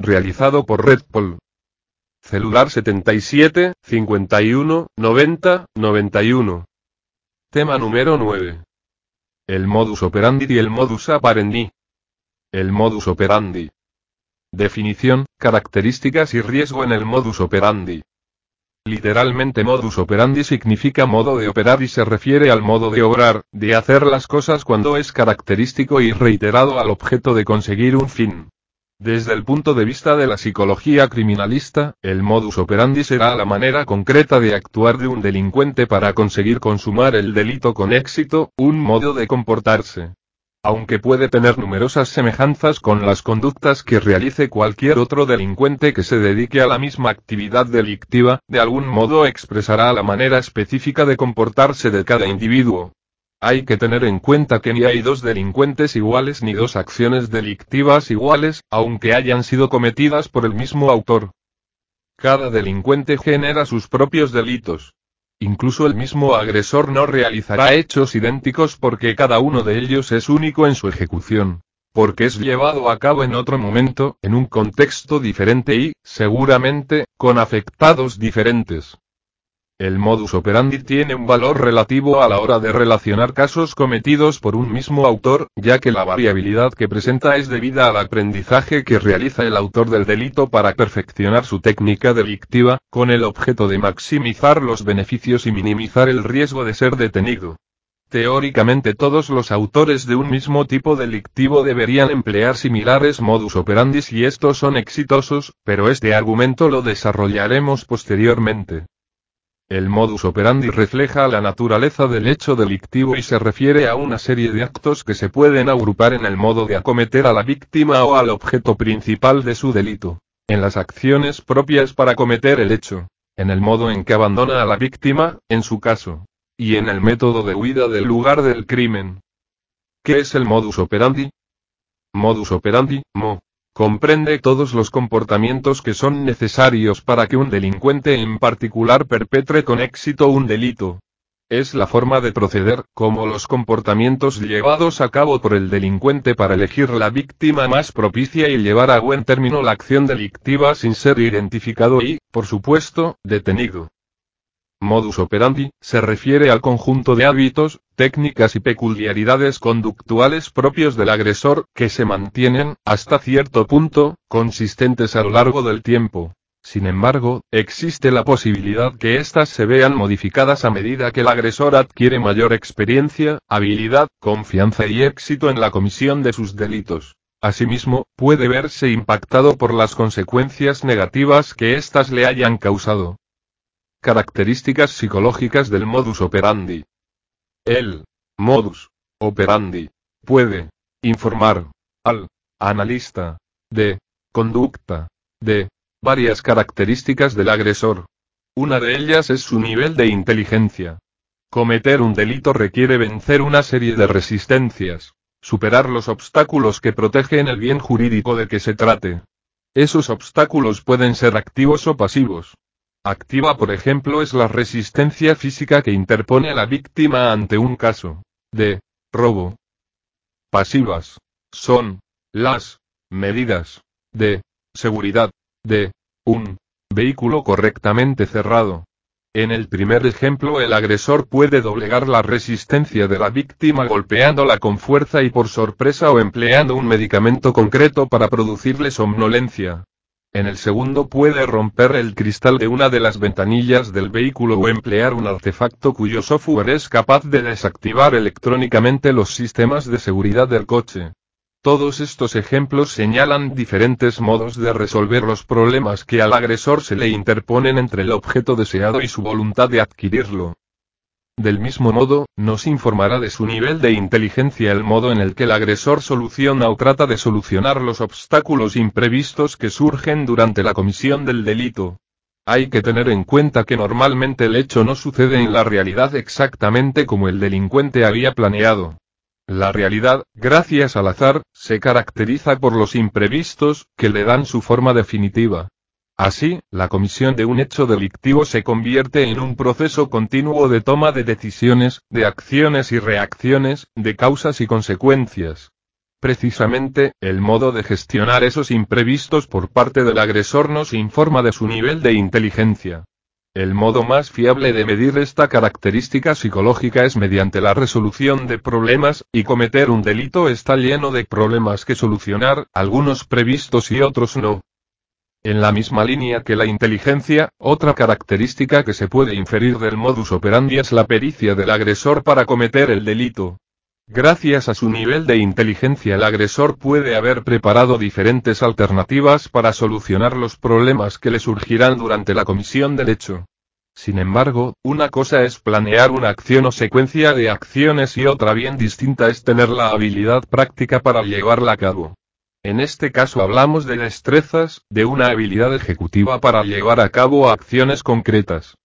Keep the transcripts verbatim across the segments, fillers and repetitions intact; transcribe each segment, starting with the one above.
realizado por Redpol. Celular setenta y siete, cincuenta y uno, noventa, noventa y uno. Tema número nueve. El modus operandi y el modus operandi. El modus operandi. Definición, características y riesgo en el modus operandi. Literalmente modus operandi significa modo de operar y se refiere al modo de obrar, de hacer las cosas cuando es característico y reiterado al objeto de conseguir un fin. Desde el punto de vista de la psicología criminalista, el modus operandi será la manera concreta de actuar de un delincuente para conseguir consumar el delito con éxito, un modo de comportarse. Aunque puede tener numerosas semejanzas con las conductas que realice cualquier otro delincuente que se dedique a la misma actividad delictiva, de algún modo expresará la manera específica de comportarse de cada individuo. Hay que tener en cuenta que ni hay dos delincuentes iguales ni dos acciones delictivas iguales, aunque hayan sido cometidas por el mismo autor. Cada delincuente genera sus propios delitos. Incluso el mismo agresor no realizará hechos idénticos porque cada uno de ellos es único en su ejecución, porque es llevado a cabo en otro momento, en un contexto diferente y, seguramente, con afectados diferentes. El modus operandi tiene un valor relativo a la hora de relacionar casos cometidos por un mismo autor, ya que la variabilidad que presenta es debida al aprendizaje que realiza el autor del delito para perfeccionar su técnica delictiva, con el objeto de maximizar los beneficios y minimizar el riesgo de ser detenido. Teóricamente todos los autores de un mismo tipo delictivo deberían emplear similares modus operandi si estos son exitosos, pero este argumento lo desarrollaremos posteriormente. El modus operandi refleja la naturaleza del hecho delictivo y se refiere a una serie de actos que se pueden agrupar en el modo de acometer a la víctima o al objeto principal de su delito, en las acciones propias para cometer el hecho, en el modo en que abandona a la víctima, en su caso, y en el método de huida del lugar del crimen. ¿Qué es el modus operandi? Modus operandi, mo. Comprende todos los comportamientos que son necesarios para que un delincuente en particular perpetre con éxito un delito. Es la forma de proceder, como los comportamientos llevados a cabo por el delincuente para elegir la víctima más propicia y llevar a buen término la acción delictiva sin ser identificado y, por supuesto, detenido. Modus operandi, se refiere al conjunto de hábitos, técnicas y peculiaridades conductuales propios del agresor, que se mantienen, hasta cierto punto, consistentes a lo largo del tiempo. Sin embargo, existe la posibilidad que éstas se vean modificadas a medida que el agresor adquiere mayor experiencia, habilidad, confianza y éxito en la comisión de sus delitos. Asimismo, puede verse impactado por las consecuencias negativas que éstas le hayan causado. Características psicológicas del modus operandi. El modus operandi puede informar al analista de conducta de varias características del agresor. Una de ellas es su nivel de inteligencia. Cometer un delito requiere vencer una serie de resistencias, superar los obstáculos que protegen el bien jurídico de que se trate. Esos obstáculos pueden ser activos o pasivos. Activa, por ejemplo, es la resistencia física que interpone a la víctima ante un caso de robo. Pasivas son las medidas de seguridad de un vehículo correctamente cerrado. En el primer ejemplo, el agresor puede doblegar la resistencia de la víctima golpeándola con fuerza y por sorpresa o empleando un medicamento concreto para producirle somnolencia. En el segundo puede romper el cristal de una de las ventanillas del vehículo o emplear un artefacto cuyo software es capaz de desactivar electrónicamente los sistemas de seguridad del coche. Todos estos ejemplos señalan diferentes modos de resolver los problemas que al agresor se le interponen entre el objeto deseado y su voluntad de adquirirlo. Del mismo modo, nos informará de su nivel de inteligencia el modo en el que el agresor soluciona o trata de solucionar los obstáculos imprevistos que surgen durante la comisión del delito. Hay que tener en cuenta que normalmente el hecho no sucede en la realidad exactamente como el delincuente había planeado. La realidad, gracias al azar, se caracteriza por los imprevistos, que le dan su forma definitiva. Así, la comisión de un hecho delictivo se convierte en un proceso continuo de toma de decisiones, de acciones y reacciones, de causas y consecuencias. Precisamente, el modo de gestionar esos imprevistos por parte del agresor nos informa de su nivel de inteligencia. El modo más fiable de medir esta característica psicológica es mediante la resolución de problemas, y cometer un delito está lleno de problemas que solucionar, algunos previstos y otros no. En la misma línea que la inteligencia, otra característica que se puede inferir del modus operandi es la pericia del agresor para cometer el delito. Gracias a su nivel de inteligencia, el agresor puede haber preparado diferentes alternativas para solucionar los problemas que le surgirán durante la comisión del hecho. Sin embargo, una cosa es planear una acción o secuencia de acciones y otra bien distinta es tener la habilidad práctica para llevarla a cabo. En este caso hablamos de destrezas, de una habilidad ejecutiva para llevar a cabo acciones concretas.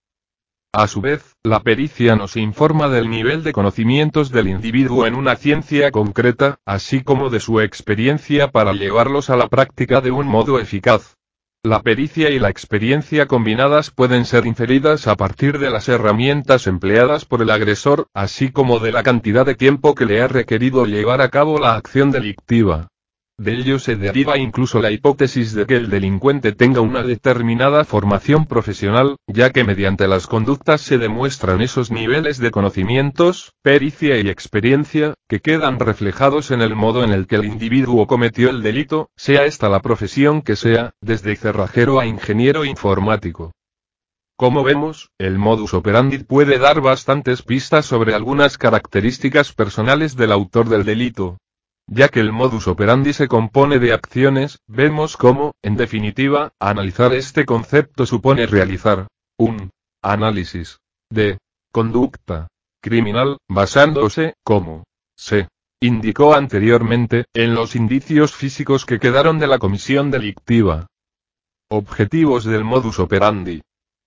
A su vez, la pericia nos informa del nivel de conocimientos del individuo en una ciencia concreta, así como de su experiencia para llevarlos a la práctica de un modo eficaz. La pericia y la experiencia combinadas pueden ser inferidas a partir de las herramientas empleadas por el agresor, así como de la cantidad de tiempo que le ha requerido llevar a cabo la acción delictiva. De ello se deriva incluso la hipótesis de que el delincuente tenga una determinada formación profesional, ya que mediante las conductas se demuestran esos niveles de conocimientos, pericia y experiencia, que quedan reflejados en el modo en el que el individuo cometió el delito, sea esta la profesión que sea, desde cerrajero a ingeniero informático. Como vemos, el modus operandi puede dar bastantes pistas sobre algunas características personales del autor del delito. Ya que el modus operandi se compone de acciones, vemos cómo, en definitiva, analizar este concepto supone realizar un análisis de conducta criminal, basándose, como se indicó anteriormente, en los indicios físicos que quedaron de la comisión delictiva. Objetivos del modus operandi.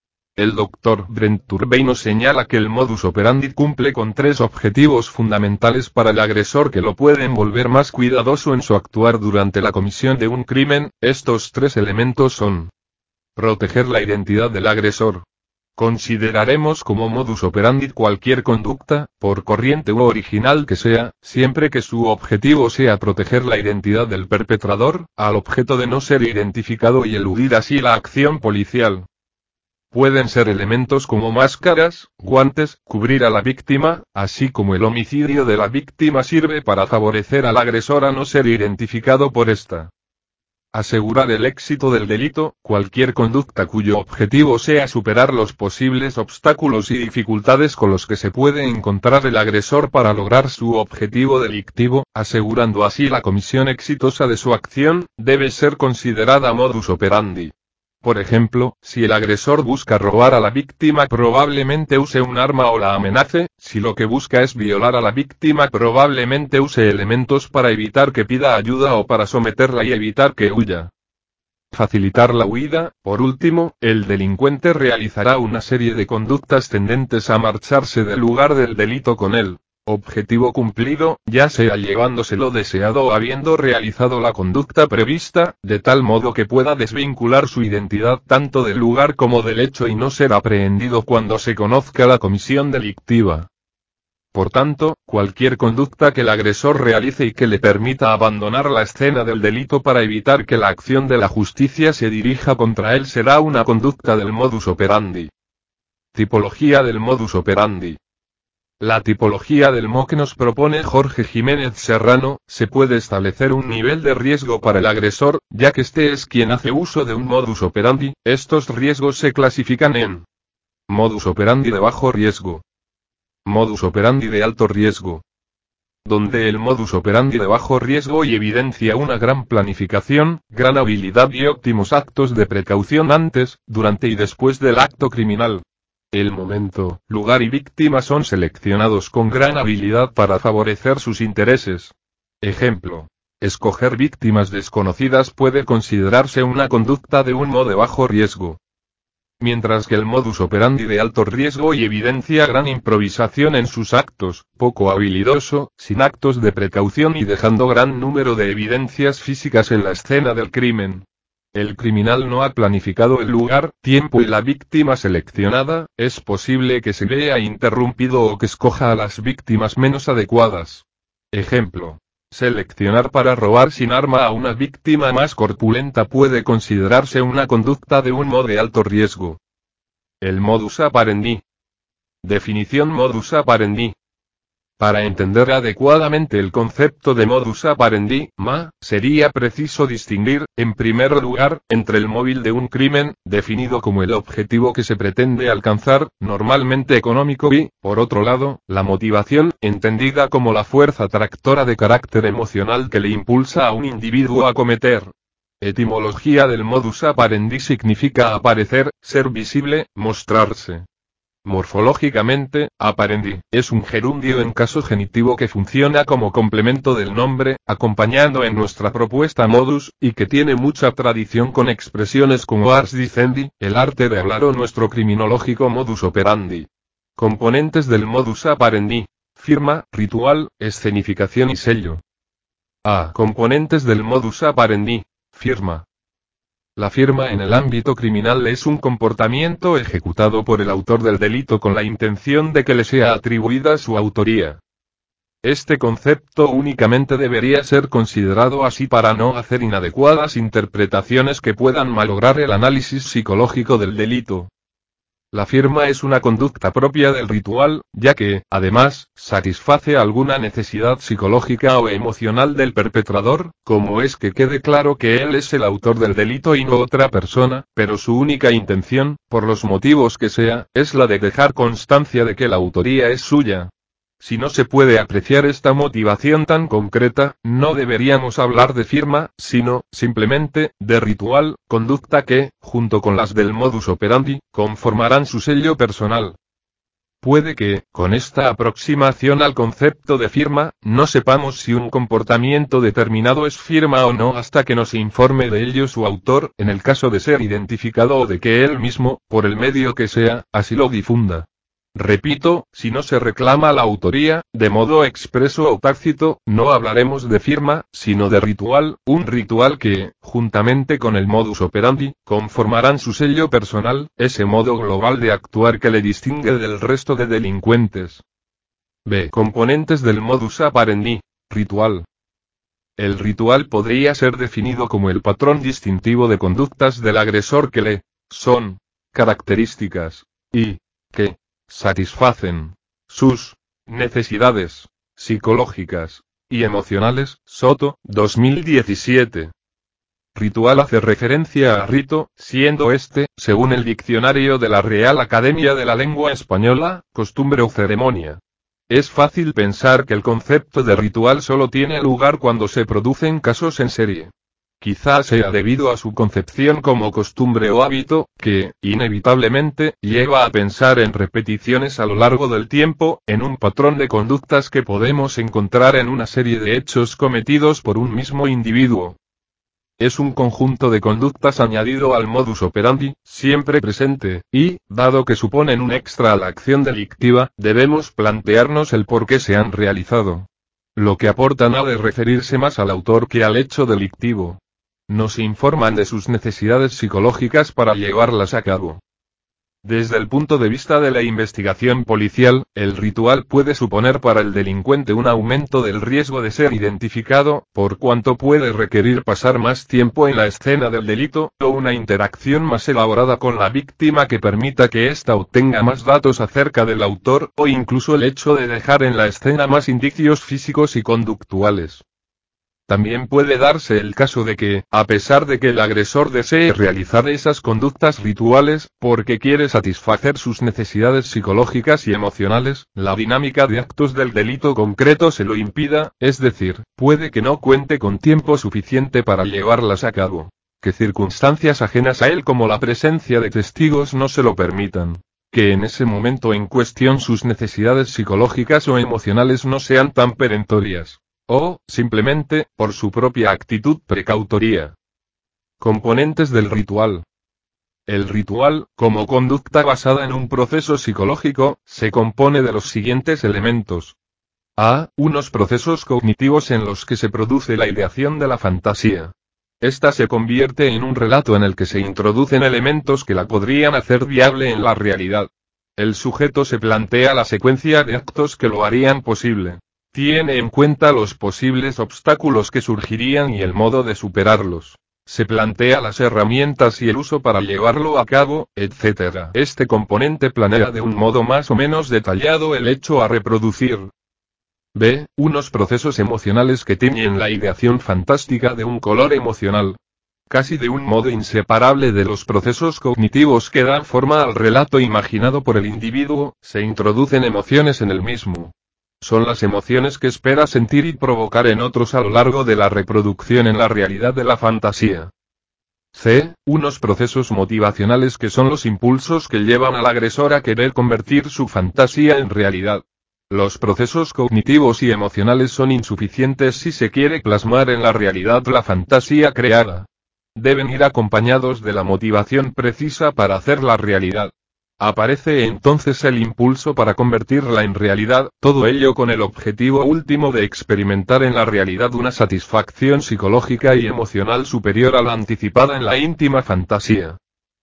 El doctor Brent Turbey nos señala que el modus operandi cumple con tres objetivos fundamentales para el agresor que lo pueden volver más cuidadoso en su actuar durante la comisión de un crimen. Estos tres elementos son: proteger la identidad del agresor. Consideraremos como modus operandi cualquier conducta, por corriente u original que sea, siempre que su objetivo sea proteger la identidad del perpetrador, al objeto de no ser identificado y eludir así la acción policial. Pueden ser elementos como máscaras, guantes, cubrir a la víctima, así como el homicidio de la víctima sirve para favorecer al agresor a no ser identificado por esta. Asegurar el éxito del delito, cualquier conducta cuyo objetivo sea superar los posibles obstáculos y dificultades con los que se puede encontrar el agresor para lograr su objetivo delictivo, asegurando así la comisión exitosa de su acción, debe ser considerada modus operandi. Por ejemplo, si el agresor busca robar a la víctima probablemente use un arma o la amenace, si lo que busca es violar a la víctima probablemente use elementos para evitar que pida ayuda o para someterla y evitar que huya. Facilitar la huida. Por último, el delincuente realizará una serie de conductas tendentes a marcharse del lugar del delito con él. Objetivo cumplido, ya sea llevándose lo deseado o habiendo realizado la conducta prevista, de tal modo que pueda desvincular su identidad tanto del lugar como del hecho y no ser aprehendido cuando se conozca la comisión delictiva. Por tanto, cualquier conducta que el agresor realice y que le permita abandonar la escena del delito para evitar que la acción de la justicia se dirija contra él será una conducta del modus operandi. Tipología del modus operandi. La tipología del M O que nos propone Jorge Jiménez Serrano, se puede establecer un nivel de riesgo para el agresor, ya que este es quien hace uso de un modus operandi. Estos riesgos se clasifican en modus operandi de bajo riesgo, modus operandi de alto riesgo, donde el modus operandi de bajo riesgo y evidencia una gran planificación, gran habilidad y óptimos actos de precaución antes, durante y después del acto criminal. El momento, lugar y víctima son seleccionados con gran habilidad para favorecer sus intereses. Ejemplo: escoger víctimas desconocidas puede considerarse una conducta de un modo de bajo riesgo. Mientras que el modus operandi de alto riesgo y evidencia gran improvisación en sus actos, poco habilidoso, sin actos de precaución y dejando gran número de evidencias físicas en la escena del crimen. El criminal no ha planificado el lugar, tiempo y la víctima seleccionada, es posible que se vea interrumpido o que escoja a las víctimas menos adecuadas. Ejemplo: Seleccionar para robar sin arma a una víctima más corpulenta puede considerarse una conducta de un modo de alto riesgo. El modus operandi. Definición modus operandi. Para entender adecuadamente el concepto de modus operandi, ma, sería preciso distinguir, en primer lugar, entre el móvil de un crimen, definido como el objetivo que se pretende alcanzar, normalmente económico y, por otro lado, la motivación, entendida como la fuerza tractora de carácter emocional que le impulsa a un individuo a cometer. Etimología del modus operandi significa aparecer, ser visible, mostrarse. Morfológicamente, operandi es un gerundio en caso genitivo que funciona como complemento del nombre, acompañando en nuestra propuesta modus, y que tiene mucha tradición con expresiones como ars dicendi, el arte de hablar o nuestro criminológico modus operandi. Componentes del modus operandi: firma, ritual, escenificación y sello. A. Componentes del modus operandi. Firma. La firma en el ámbito criminal es un comportamiento ejecutado por el autor del delito con la intención de que le sea atribuida su autoría. Este concepto únicamente debería ser considerado así para no hacer inadecuadas interpretaciones que puedan malograr el análisis psicológico del delito. La firma es una conducta propia del ritual, ya que, además, satisface alguna necesidad psicológica o emocional del perpetrador, como es que quede claro que él es el autor del delito y no otra persona, pero su única intención, por los motivos que sea, es la de dejar constancia de que la autoría es suya. Si no se puede apreciar esta motivación tan concreta, no deberíamos hablar de firma, sino, simplemente, de ritual, conducta que, junto con las del modus operandi, conformarán su sello personal. Puede que, con esta aproximación al concepto de firma, no sepamos si un comportamiento determinado es firma o no hasta que nos informe de ello su autor, en el caso de ser identificado o de que él mismo, por el medio que sea, así lo difunda. Repito, si no se reclama la autoría, de modo expreso o tácito, no hablaremos de firma, sino de ritual, un ritual que, juntamente con el modus operandi, conformarán su sello personal, ese modo global de actuar que le distingue del resto de delincuentes. B. Componentes del modus operandi. Ritual. El ritual podría ser definido como el patrón distintivo de conductas del agresor que le son características y que satisfacen sus necesidades psicológicas y emocionales. Soto, dos mil diecisiete. Ritual hace referencia a rito, siendo este, según el diccionario de la Real Academia de la Lengua Española, costumbre o ceremonia. Es fácil pensar que el concepto de ritual solo tiene lugar cuando se producen casos en serie. Quizá sea debido a su concepción como costumbre o hábito, que, inevitablemente, lleva a pensar en repeticiones a lo largo del tiempo, en un patrón de conductas que podemos encontrar en una serie de hechos cometidos por un mismo individuo. Es un conjunto de conductas añadido al modus operandi, siempre presente, y, dado que suponen un extra a la acción delictiva, debemos plantearnos el por qué se han realizado. Lo que aportan ha de referirse más al autor que al hecho delictivo. Nos informan de sus necesidades psicológicas para llevarlas a cabo. Desde el punto de vista de la investigación policial, el ritual puede suponer para el delincuente un aumento del riesgo de ser identificado, por cuanto puede requerir pasar más tiempo en la escena del delito, o una interacción más elaborada con la víctima que permita que ésta obtenga más datos acerca del autor, o incluso el hecho de dejar en la escena más indicios físicos y conductuales. También puede darse el caso de que, a pesar de que el agresor desee realizar esas conductas rituales, porque quiere satisfacer sus necesidades psicológicas y emocionales, la dinámica de actos del delito concreto se lo impida, es decir, puede que no cuente con tiempo suficiente para llevarlas a cabo, que circunstancias ajenas a él como la presencia de testigos no se lo permitan, que en ese momento en cuestión sus necesidades psicológicas o emocionales no sean tan perentorias. O, simplemente, por su propia actitud precautoria. Componentes del ritual. El ritual, como conducta basada en un proceso psicológico, se compone de los siguientes elementos. A. Unos procesos cognitivos en los que se produce la ideación de la fantasía. Esta se convierte en un relato en el que se introducen elementos que la podrían hacer viable en la realidad. El sujeto se plantea la secuencia de actos que lo harían posible. Tiene en cuenta los posibles obstáculos que surgirían y el modo de superarlos. Se plantea las herramientas y el uso para llevarlo a cabo, etcétera. Este componente planea de un modo más o menos detallado el hecho a reproducir. B. Unos procesos emocionales que tiñen la ideación fantástica de un color emocional. Casi de un modo inseparable de los procesos cognitivos que dan forma al relato imaginado por el individuo, se introducen emociones en el mismo. Son las emociones que espera sentir y provocar en otros a lo largo de la reproducción en la realidad de la fantasía. C. Unos procesos motivacionales que son los impulsos que llevan al agresor a querer convertir su fantasía en realidad. Los procesos cognitivos y emocionales son insuficientes si se quiere plasmar en la realidad la fantasía creada. Deben ir acompañados de la motivación precisa para hacer la realidad. Aparece entonces el impulso para convertirla en realidad, todo ello con el objetivo último de experimentar en la realidad una satisfacción psicológica y emocional superior a la anticipada en la íntima fantasía.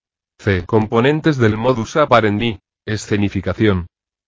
C. Componentes del modus operandi. Escenificación.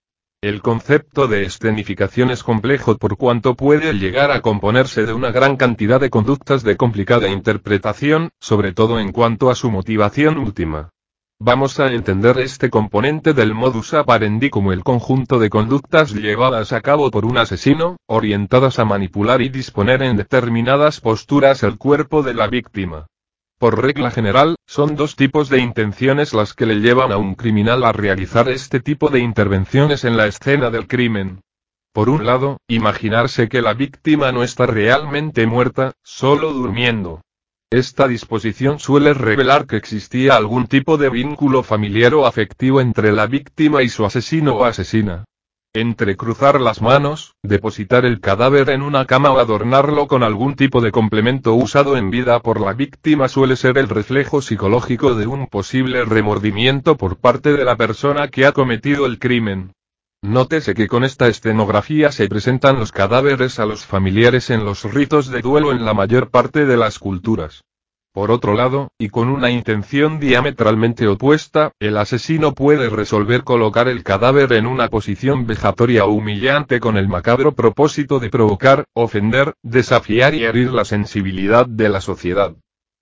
El concepto de escenificación es complejo por cuanto puede llegar a componerse de una gran cantidad de conductas de complicada interpretación, sobre todo en cuanto a su motivación última. Vamos a entender este componente del modus operandi como el conjunto de conductas llevadas a cabo por un asesino, orientadas a manipular y disponer en determinadas posturas el cuerpo de la víctima. Por regla general, son dos tipos de intenciones las que le llevan a un criminal a realizar este tipo de intervenciones en la escena del crimen. Por un lado, imaginarse que la víctima no está realmente muerta, solo durmiendo. Esta disposición suele revelar que existía algún tipo de vínculo familiar o afectivo entre la víctima y su asesino o asesina. Entrecruzar las manos, depositar el cadáver en una cama o adornarlo con algún tipo de complemento usado en vida por la víctima suele ser el reflejo psicológico de un posible remordimiento por parte de la persona que ha cometido el crimen. Nótese que con esta escenografía se presentan los cadáveres a los familiares en los ritos de duelo en la mayor parte de las culturas. Por otro lado, y con una intención diametralmente opuesta, el asesino puede resolver colocar el cadáver en una posición vejatoria o humillante con el macabro propósito de provocar, ofender, desafiar y herir la sensibilidad de la sociedad.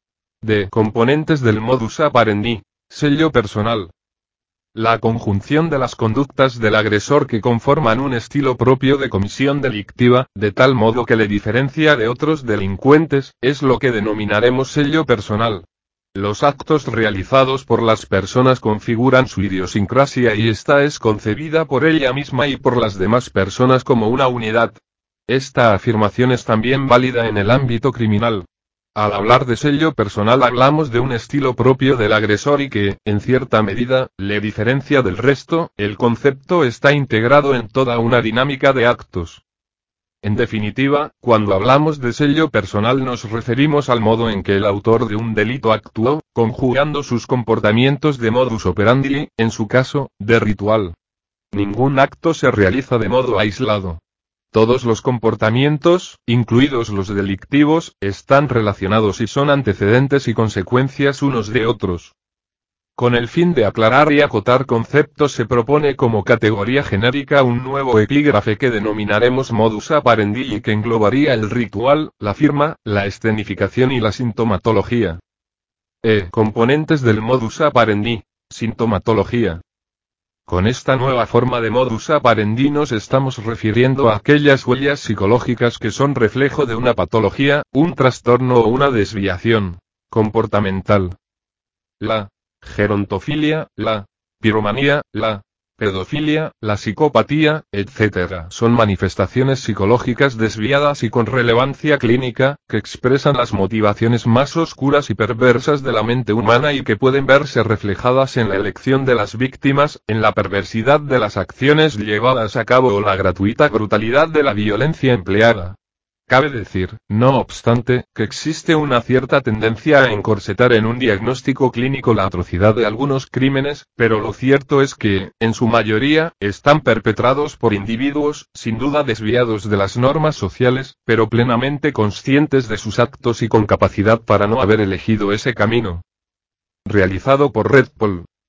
D. Componentes del modus operandi. Sello personal. La conjunción de las conductas del agresor que conforman un estilo propio de comisión delictiva, de tal modo que le diferencia de otros delincuentes, es lo que denominaremos sello personal. Los actos realizados por las personas configuran su idiosincrasia y esta es concebida por ella misma y por las demás personas como una unidad. Esta afirmación es también válida en el ámbito criminal. Al hablar de sello personal hablamos de un estilo propio del agresor y que, en cierta medida, le diferencia del resto. El concepto está integrado en toda una dinámica de actos. En definitiva, cuando hablamos de sello personal nos referimos al modo en que el autor de un delito actuó, conjugando sus comportamientos de modus operandi, en su caso, de ritual. Ningún acto se realiza de modo aislado. Todos los comportamientos, incluidos los delictivos, están relacionados y son antecedentes y consecuencias unos de otros. Con el fin de aclarar y acotar conceptos se propone como categoría genérica un nuevo epígrafe que denominaremos modus operandi y que englobaría el ritual, la firma, la escenificación y la sintomatología. E. Componentes del modus operandi. Sintomatología. Con esta nueva forma de modus operandi nos estamos refiriendo a aquellas huellas psicológicas que son reflejo de una patología, un trastorno o una desviación comportamental. La gerontofilia, la piromanía, la pedofilia, la psicopatía, etcétera son manifestaciones psicológicas desviadas y con relevancia clínica, que expresan las motivaciones más oscuras y perversas de la mente humana y que pueden verse reflejadas en la elección de las víctimas, en la perversidad de las acciones llevadas a cabo o la gratuita brutalidad de la violencia empleada. Cabe decir, no obstante, que existe una cierta tendencia a encorsetar en un diagnóstico clínico la atrocidad de algunos crímenes, pero lo cierto es que, en su mayoría, están perpetrados por individuos, sin duda desviados de las normas sociales, pero plenamente conscientes de sus actos y con capacidad para no haber elegido ese camino. Realizado por Redpol.